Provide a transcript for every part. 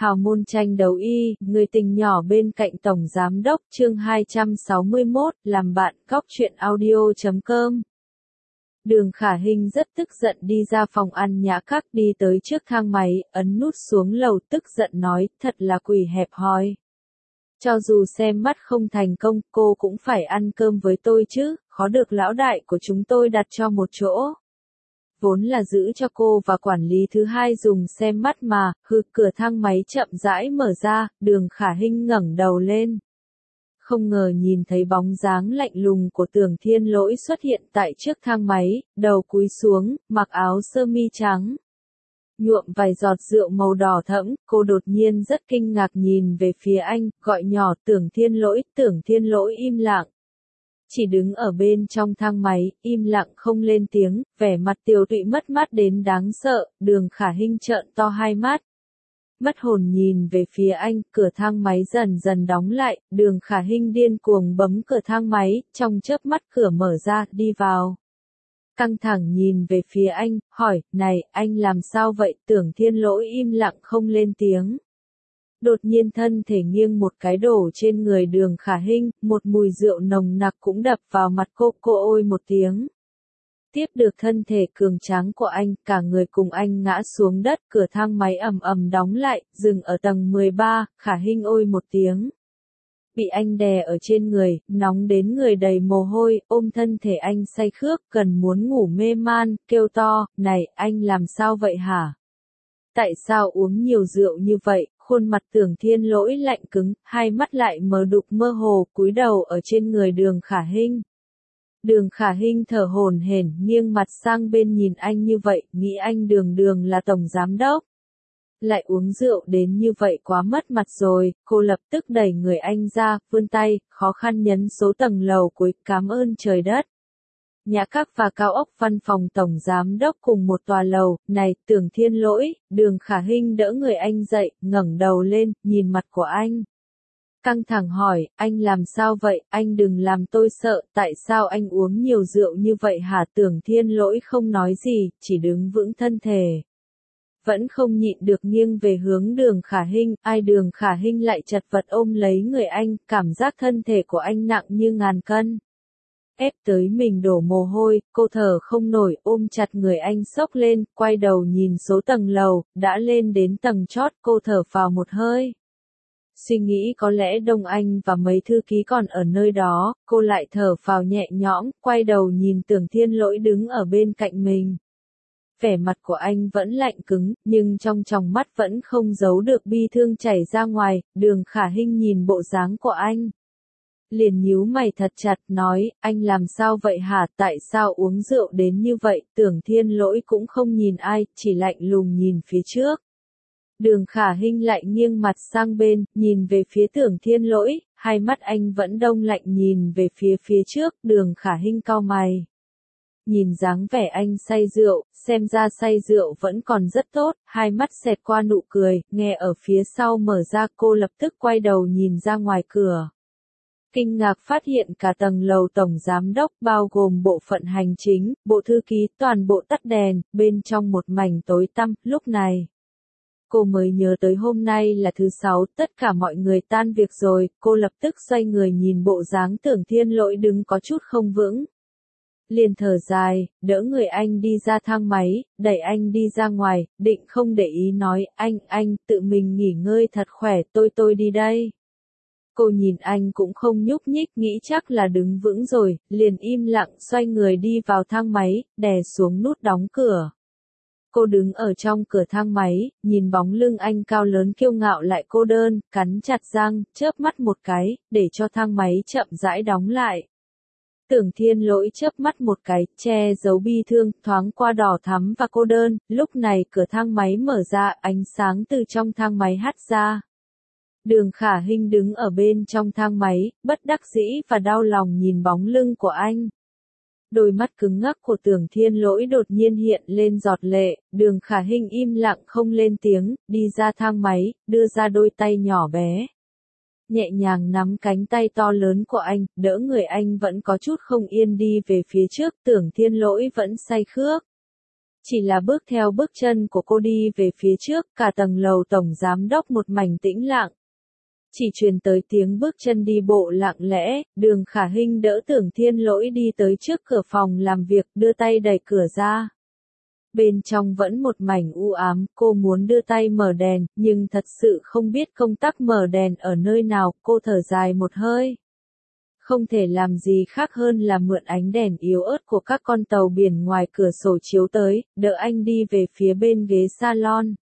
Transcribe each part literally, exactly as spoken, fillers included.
Hào môn tranh đấu y, người tình nhỏ bên cạnh Tổng Giám Đốc chương hai trăm sáu mươi mốt, làm bạn, góc truyện audio chấm com. Đường Khả Hinh rất tức giận đi ra phòng ăn nhã các đi tới trước thang máy, ấn nút xuống lầu tức giận nói, thật là quỷ hẹp hòi. Cho dù xem mắt không thành công, cô cũng phải ăn cơm với tôi chứ, khó được lão đại của chúng tôi đặt cho một chỗ. Vốn là giữ cho cô và quản lý thứ hai dùng xem mắt mà, hừ, cửa thang máy chậm rãi mở ra, Đường Khả Hinh ngẩng đầu lên. Không ngờ nhìn thấy bóng dáng lạnh lùng của Tưởng Thiên Lỗi xuất hiện tại trước thang máy, đầu cúi xuống, mặc áo sơ mi trắng. Nhuộm vài giọt rượu màu đỏ thẫm, cô đột nhiên rất kinh ngạc nhìn về phía anh, gọi nhỏ Tưởng Thiên Lỗi, Tưởng Thiên Lỗi im lặng. Chỉ đứng ở bên trong thang máy, im lặng không lên tiếng, vẻ mặt tiều tụy mất mát đến đáng sợ, Đường Khả Hinh trợn to hai mắt. Mất hồn nhìn về phía anh, cửa thang máy dần dần đóng lại, Đường Khả Hinh điên cuồng bấm cửa thang máy, trong chớp mắt cửa mở ra, đi vào. Căng thẳng nhìn về phía anh, hỏi, này, anh làm sao vậy? Tưởng Thiên Lỗi im lặng không lên tiếng. Đột nhiên thân thể nghiêng một cái đổ trên người Đường Khả Hinh, một mùi rượu nồng nặc cũng đập vào mặt cô, cô ôi một tiếng. Tiếp được thân thể cường tráng của anh, cả người cùng anh ngã xuống đất, cửa thang máy ầm ầm đóng lại, dừng ở tầng mười ba, Khả Hinh ôi một tiếng. Bị anh đè ở trên người, nóng đến người đầy mồ hôi, ôm thân thể anh say khướt, cần muốn ngủ mê man, kêu to, này, anh làm sao vậy hả? Tại sao uống nhiều rượu như vậy? Khuôn mặt Tưởng Thiên Lỗi lạnh cứng, hai mắt lại mờ đục mơ hồ, cúi đầu ở trên người Đường Khả Hinh. Đường Khả Hinh thở hổn hển, nghiêng mặt sang bên nhìn anh như vậy, nghĩ anh Đường Đường là Tổng Giám Đốc. Lại uống rượu đến như vậy quá mất mặt rồi, cô lập tức đẩy người anh ra, vươn tay, khó khăn nhấn số tầng lầu cuối, cảm ơn trời đất. Nhã các và cao ốc văn phòng Tổng Giám Đốc cùng một tòa lầu, này, Tưởng Thiên Lỗi, Đường Khả Hinh đỡ người anh dậy, ngẩng đầu lên, nhìn mặt của anh. Căng thẳng hỏi, anh làm sao vậy, anh đừng làm tôi sợ, tại sao anh uống nhiều rượu như vậy hả? Tưởng Thiên Lỗi không nói gì, chỉ đứng vững thân thể. Vẫn không nhịn được nghiêng về hướng Đường Khả Hinh, ai Đường Khả Hinh lại chật vật ôm lấy người anh, cảm giác thân thể của anh nặng như ngàn cân. Ép tới mình đổ mồ hôi, cô thở không nổi, ôm chặt người anh xốc lên, quay đầu nhìn số tầng lầu, đã lên đến tầng chót, cô thở phào một hơi. Suy nghĩ có lẽ Đông Anh và mấy thư ký còn ở nơi đó, cô lại thở phào nhẹ nhõm, quay đầu nhìn Tưởng Thiên Lỗi đứng ở bên cạnh mình. Vẻ mặt của anh vẫn lạnh cứng, nhưng trong tròng mắt vẫn không giấu được bi thương chảy ra ngoài, Đường Khả Hinh nhìn bộ dáng của anh. Liền nhíu mày thật chặt nói, anh làm sao vậy hả, tại sao uống rượu đến như vậy? Tưởng Thiên Lỗi cũng không nhìn ai, chỉ lạnh lùng nhìn phía trước. Đường Khả Hinh lại nghiêng mặt sang bên, nhìn về phía Tưởng Thiên Lỗi, hai mắt anh vẫn đông lạnh nhìn về phía phía trước, Đường Khả Hinh cau mày. Nhìn dáng vẻ anh say rượu, xem ra say rượu vẫn còn rất tốt, hai mắt xẹt qua nụ cười, nghe ở phía sau mở ra, cô lập tức quay đầu nhìn ra ngoài cửa. Kinh ngạc phát hiện cả tầng lầu Tổng Giám Đốc bao gồm bộ phận hành chính, bộ thư ký toàn bộ tắt đèn, bên trong một mảnh tối tăm, lúc này. Cô mới nhớ tới hôm nay là thứ sáu, tất cả mọi người tan việc rồi, cô lập tức xoay người nhìn bộ dáng Tưởng Thiên Lỗi đứng có chút không vững. Liền thở dài, đỡ người anh đi ra thang máy, đẩy anh đi ra ngoài, định không để ý nói, anh, anh, tự mình nghỉ ngơi thật khỏe, tôi tôi đi đây. Cô nhìn anh cũng không nhúc nhích, nghĩ chắc là đứng vững rồi, liền im lặng xoay người đi vào thang máy, đè xuống nút đóng cửa. Cô đứng ở trong cửa thang máy, nhìn bóng lưng anh cao lớn kiêu ngạo lại cô đơn, cắn chặt răng, chớp mắt một cái, để cho thang máy chậm rãi đóng lại. Tưởng Thiên Lỗi chớp mắt một cái, che giấu bi thương, thoáng qua đỏ thắm và cô đơn, lúc này cửa thang máy mở ra, ánh sáng từ trong thang máy hắt ra. Đường Khả Hinh đứng ở bên trong thang máy, bất đắc dĩ và đau lòng nhìn bóng lưng của anh. Đôi mắt cứng ngắc của Tưởng Thiên Lỗi đột nhiên hiện lên giọt lệ, Đường Khả Hinh im lặng không lên tiếng, đi ra thang máy, đưa ra đôi tay nhỏ bé. Nhẹ nhàng nắm cánh tay to lớn của anh, đỡ người anh vẫn có chút không yên đi về phía trước, Tưởng Thiên Lỗi vẫn say khướt. Chỉ là bước theo bước chân của cô đi về phía trước, cả tầng lầu tổng giám đốc một mảnh tĩnh lặng. Chỉ truyền tới tiếng bước chân đi bộ lặng lẽ, Đường Khả Hinh đỡ Tưởng Thiên Lỗi đi tới trước cửa phòng làm việc, đưa tay đẩy cửa ra. Bên trong vẫn một mảnh u ám, cô muốn đưa tay mở đèn, nhưng thật sự không biết công tắc mở đèn ở nơi nào, cô thở dài một hơi. Không thể làm gì khác hơn là mượn ánh đèn yếu ớt của các con tàu biển ngoài cửa sổ chiếu tới, đỡ anh đi về phía bên ghế salon.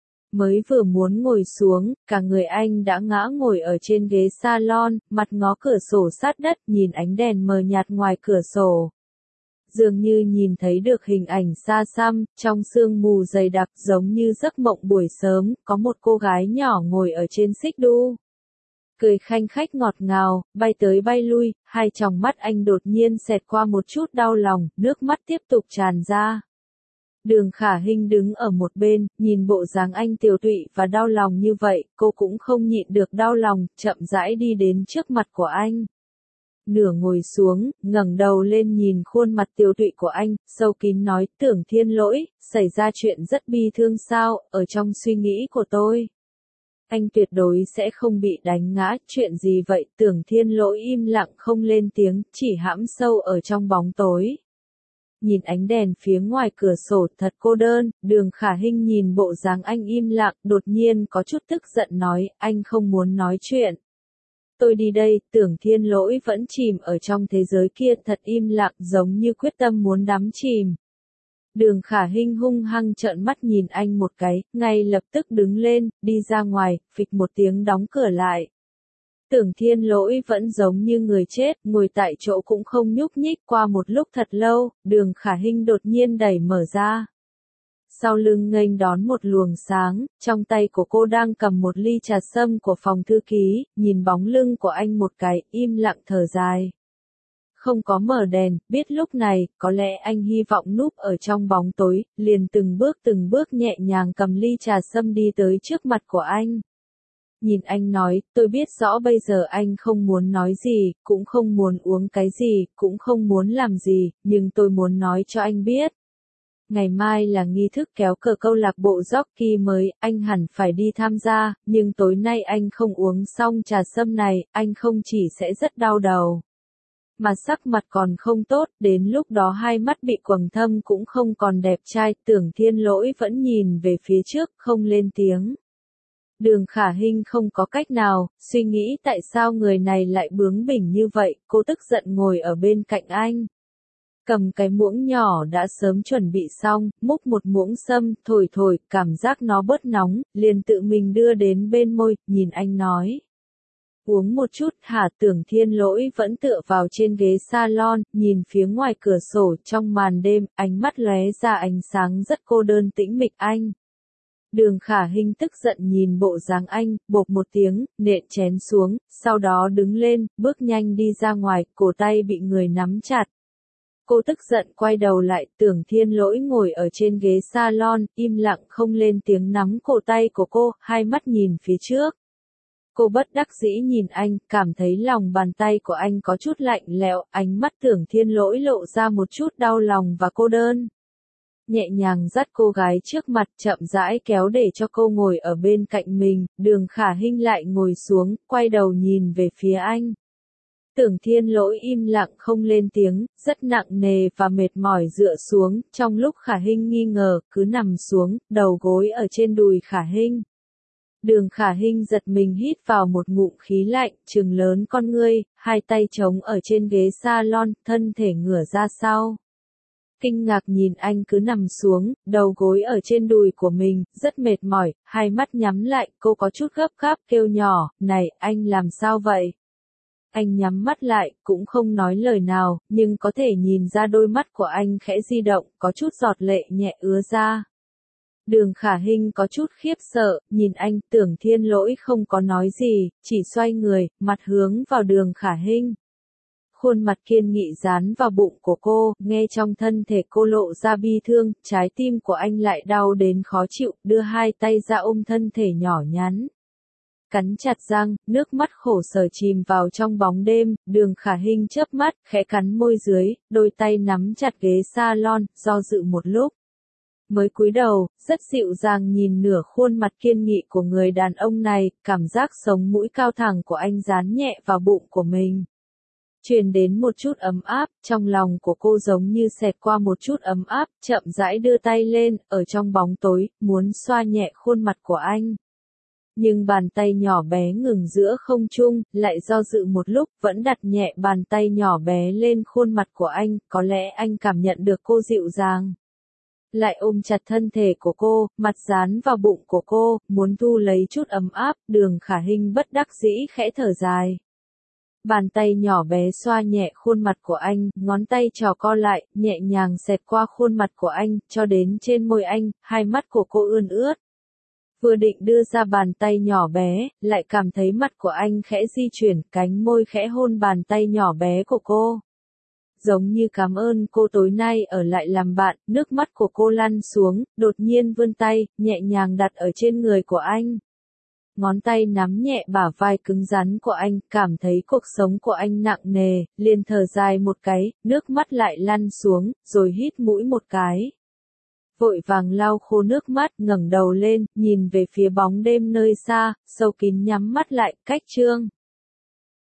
Mới vừa muốn ngồi xuống, cả người anh đã ngã ngồi ở trên ghế salon, mặt ngó cửa sổ sát đất, nhìn ánh đèn mờ nhạt ngoài cửa sổ. Dường như nhìn thấy được hình ảnh xa xăm, trong sương mù dày đặc giống như giấc mộng buổi sớm, có một cô gái nhỏ ngồi ở trên xích đu. Cười khanh khách ngọt ngào, bay tới bay lui, hai tròng mắt anh đột nhiên xẹt qua một chút đau lòng, nước mắt tiếp tục tràn ra. Đường Khả Hinh đứng ở một bên, nhìn bộ dáng anh tiều tụy và đau lòng như vậy, cô cũng không nhịn được đau lòng, chậm rãi đi đến trước mặt của anh. Nửa ngồi xuống, ngẩng đầu lên nhìn khuôn mặt tiều tụy của anh, sâu kín nói, Tưởng Thiên Lỗi, xảy ra chuyện rất bi thương sao, ở trong suy nghĩ của tôi. Anh tuyệt đối sẽ không bị đánh ngã, chuyện gì vậy? Tưởng Thiên Lỗi im lặng không lên tiếng, chỉ hãm sâu ở trong bóng tối. Nhìn ánh đèn phía ngoài cửa sổ thật cô đơn, Đường Khả Hinh nhìn bộ dáng anh im lặng, đột nhiên có chút tức giận nói, anh không muốn nói chuyện. Tôi đi đây, Tưởng Thiên Lỗi vẫn chìm ở trong thế giới kia thật im lặng giống như quyết tâm muốn đắm chìm. Đường Khả Hinh hung hăng trợn mắt nhìn anh một cái, ngay lập tức đứng lên, đi ra ngoài, phịch một tiếng đóng cửa lại. Tưởng Thiên Lỗi vẫn giống như người chết, ngồi tại chỗ cũng không nhúc nhích. Qua một lúc thật lâu, Đường Khả Hinh đột nhiên đẩy mở ra. Sau lưng nghênh đón một luồng sáng, trong tay của cô đang cầm một ly trà sâm của phòng thư ký, nhìn bóng lưng của anh một cái, im lặng thở dài. Không có mở đèn, biết lúc này, có lẽ anh hy vọng núp ở trong bóng tối, liền từng bước từng bước nhẹ nhàng cầm ly trà sâm đi tới trước mặt của anh. Nhìn anh nói, tôi biết rõ bây giờ anh không muốn nói gì, cũng không muốn uống cái gì, cũng không muốn làm gì, nhưng tôi muốn nói cho anh biết. Ngày mai là nghi thức kéo cờ câu lạc bộ jockey mới, anh hẳn phải đi tham gia, nhưng tối nay anh không uống xong trà sâm này, anh không chỉ sẽ rất đau đầu. Mà sắc mặt còn không tốt, đến lúc đó hai mắt bị quầng thâm cũng không còn đẹp trai, Tưởng Thiên Lỗi vẫn nhìn về phía trước, không lên tiếng. Đường Khả Hinh không có cách nào, suy nghĩ tại sao người này lại bướng bỉnh như vậy, cô tức giận ngồi ở bên cạnh anh. Cầm cái muỗng nhỏ đã sớm chuẩn bị xong, múc một muỗng sâm, thổi thổi, cảm giác nó bớt nóng, liền tự mình đưa đến bên môi, nhìn anh nói. Uống một chút hả? Tưởng Thiên Lỗi vẫn tựa vào trên ghế salon, nhìn phía ngoài cửa sổ trong màn đêm, ánh mắt lóe ra ánh sáng rất cô đơn tĩnh mịch anh. Đường Khả Hinh tức giận nhìn bộ dáng anh, bộp một tiếng, nện chén xuống, sau đó đứng lên, bước nhanh đi ra ngoài, cổ tay bị người nắm chặt. Cô tức giận quay đầu lại, Tưởng Thiên Lỗi ngồi ở trên ghế salon, im lặng không lên tiếng nắm cổ tay của cô, hai mắt nhìn phía trước. Cô bất đắc dĩ nhìn anh, cảm thấy lòng bàn tay của anh có chút lạnh lẽo, ánh mắt Tưởng Thiên Lỗi lộ ra một chút đau lòng và cô đơn. Nhẹ nhàng dắt cô gái trước mặt, chậm rãi kéo để cho cô ngồi ở bên cạnh mình, Đường Khả Hinh lại ngồi xuống, quay đầu nhìn về phía anh. Tưởng Thiên Lỗi im lặng không lên tiếng, rất nặng nề và mệt mỏi dựa xuống, trong lúc Khả Hinh nghi ngờ, cứ nằm xuống, đầu gối ở trên đùi Khả Hinh. Đường Khả Hinh giật mình hít vào một ngụm khí lạnh, trừng lớn con ngươi, hai tay chống ở trên ghế salon, thân thể ngửa ra sau. Kinh ngạc nhìn anh cứ nằm xuống, đầu gối ở trên đùi của mình, rất mệt mỏi, hai mắt nhắm lại, cô có chút gấp gáp kêu nhỏ, này, anh làm sao vậy? Anh nhắm mắt lại, cũng không nói lời nào, nhưng có thể nhìn ra đôi mắt của anh khẽ di động, có chút giọt lệ nhẹ ứa ra. Đường Khả Hinh có chút khiếp sợ, nhìn anh, Tưởng Thiên Lỗi không có nói gì, chỉ xoay người, mặt hướng vào Đường Khả Hinh. Khuôn mặt kiên nghị dán vào bụng của cô, nghe trong thân thể cô lộ ra bi thương, trái tim của anh lại đau đến khó chịu, đưa hai tay ra ôm thân thể nhỏ nhắn. Cắn chặt răng, nước mắt khổ sở chìm vào trong bóng đêm, Đường Khả Hinh chớp mắt, khẽ cắn môi dưới, đôi tay nắm chặt ghế salon, do dự một lúc. Mới cúi đầu, rất dịu dàng nhìn nửa khuôn mặt kiên nghị của người đàn ông này, cảm giác sống mũi cao thẳng của anh dán nhẹ vào bụng của mình. Truyền đến một chút ấm áp, trong lòng của cô giống như xẹt qua một chút ấm áp, chậm rãi đưa tay lên, ở trong bóng tối, muốn xoa nhẹ khuôn mặt của anh. Nhưng bàn tay nhỏ bé ngừng giữa không trung, lại do dự một lúc, vẫn đặt nhẹ bàn tay nhỏ bé lên khuôn mặt của anh, có lẽ anh cảm nhận được cô dịu dàng. Lại ôm chặt thân thể của cô, mặt dán vào bụng của cô, muốn thu lấy chút ấm áp, Đường Khả Hinh bất đắc dĩ khẽ thở dài. Bàn tay nhỏ bé xoa nhẹ khuôn mặt của anh, ngón tay trò co lại, nhẹ nhàng xẹt qua khuôn mặt của anh, cho đến trên môi anh, hai mắt của cô ươn ướt. Vừa định đưa ra bàn tay nhỏ bé, lại cảm thấy mặt của anh khẽ di chuyển, cánh môi khẽ hôn bàn tay nhỏ bé của cô. Giống như cảm ơn cô tối nay ở lại làm bạn, nước mắt của cô lăn xuống, đột nhiên vươn tay, nhẹ nhàng đặt ở trên người của anh. Ngón tay nắm nhẹ bả vai cứng rắn của anh, cảm thấy cuộc sống của anh nặng nề, liền thở dài một cái, nước mắt lại lăn xuống, rồi hít mũi một cái. Vội vàng lau khô nước mắt, ngẩng đầu lên, nhìn về phía bóng đêm nơi xa, sâu kín nhắm mắt lại, cách chương.